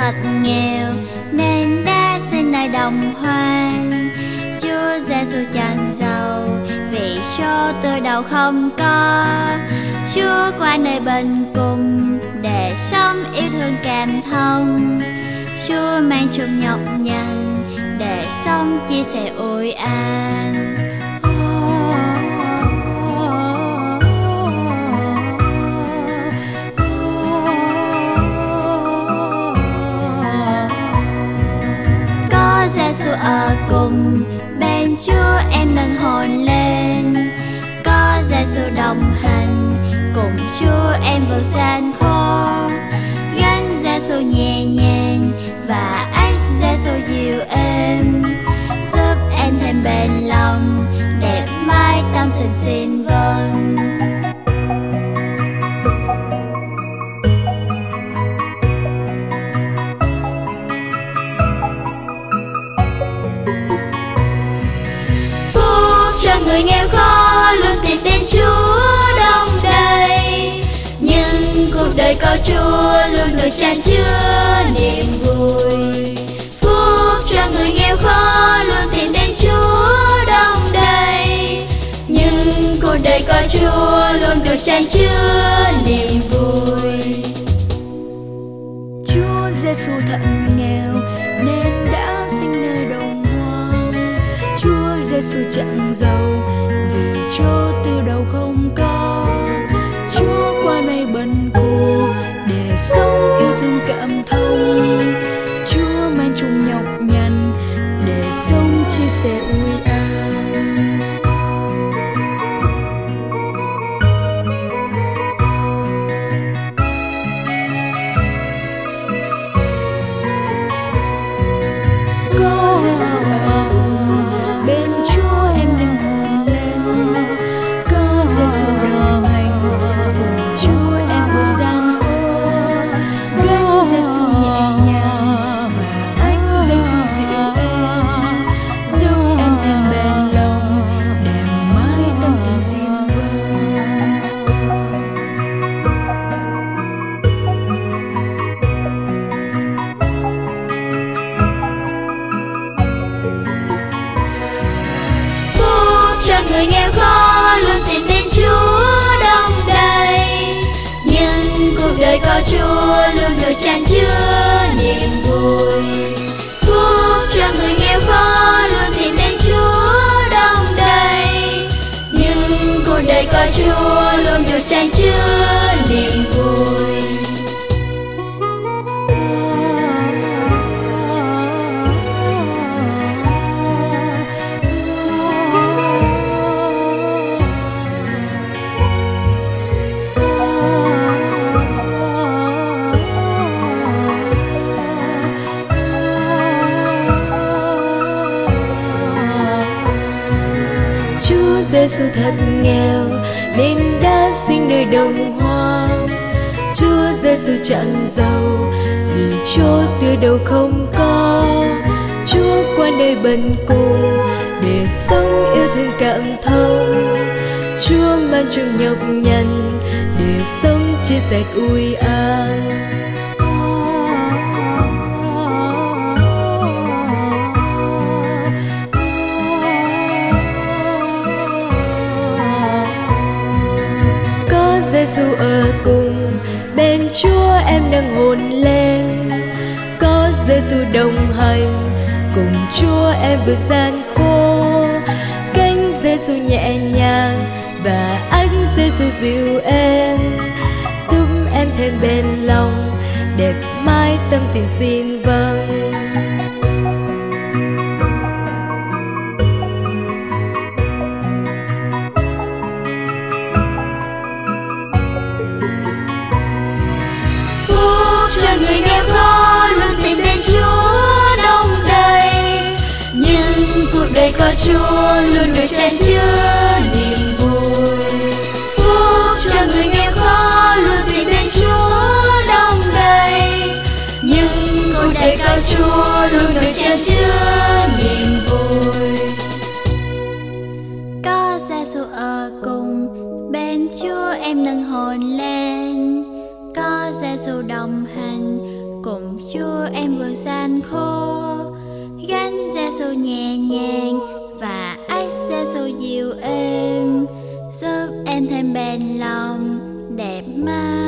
thật nghèo nên đã sinh nơi đồng hoang. Chúa Giêsu chẳng giàu vì cho tôi đâu không có. Chúa qua nơi bên cùng để sống yêu thương cảm thông. Chúa mang chung nhọc nhằn để sống chia sẻ ủi an. Có Giêsu ở cùng bên Chúa em nâng hồn lên. Có Giêsu đồng hành cùng Chúa em vượt gian khó. Gánh Giêsu nhẹ nhàng và ách Giêsu dịu êm, giúp em thêm bền lòng để mãi tâm tình xin vâng. Phúc cho người nghèo khó luôn tìm đến Chúa đông đầy, nhưng cuộc đời có Chúa luôn được tràn chứa niềm vui. Phúc cho người nghèo khó luôn tìm đến Chúa đông đầy, nhưng cuộc đời có Chúa luôn được tràn chứa niềm vui. Chúa Giêsu thật nghèo nên đã sinh nơi đồng hoang. Chúa Giêsu chẳng giàu vì cho từ đầu không có. Chúa qua nơi bần cùng để sống yêu thương cảm thông. Chúa mang chung nhọc nhằn để sống chia sẻ ủi an. Có Giêsu ở cùng bên Chúa em nâng hồn lên. Có Giêsu đồng hành cùng Chúa em vượt gian khó. Gánh Giêsu nhẹ nhàng và ách Giêsu dịu êm, giúp em thêm bền lòng để mãi tâm tình xin vâng. Phúc cho người nghèo khó luôn tìm đến Chúa đông đầy, nhưng cuộc đời có Chúa luôn được tràn chứa niềm vui. Phúc cho người nghèo khó luôn tìm đến Chúa đông đầy, nhưng cuộc đời có Chúa luôn được tràn chứa niềm vui. Chúa Giêsu thật nghèo nên đã sinh nơi đồng hoang. Chúa Giêsu chẳng giàu vì cho từ đầu không có. Chúa qua nơi bần cùng để sống yêu thương cảm thông. Chúa mang chung nhọc nhằn để sống chia sẻ ủi an. Giêsu ở cùng bên Chúa em nâng hồn lên. Có Giêsu đồng hành cùng Chúa em vượt gian khổ. Cánh Giêsu nhẹ nhàng và ánh Giêsu dịu êm, giúp em thêm bền lòng đẹp mãi tâm tình xin vâng. Người nghèo khó luôn tìm đến Chúa đông đầy, nhưng cuộc đời có Chúa luôn được tràn chứa niềm vui. Phúc cho người nghèo khó luôn tìm đến Chúa đông đầy, nhưng cuộc đời có Chúa luôn được tràn chứa niềm vui. Có Giêsu ở cùng bên Chúa em hồn lên, có Giêsu đồng hành cùng Chúa em gian khô. Gánh Giêsu nhẹ nhàng và ách Giêsu dịu êm, giúp em thêm bền lòng đẹp mắt.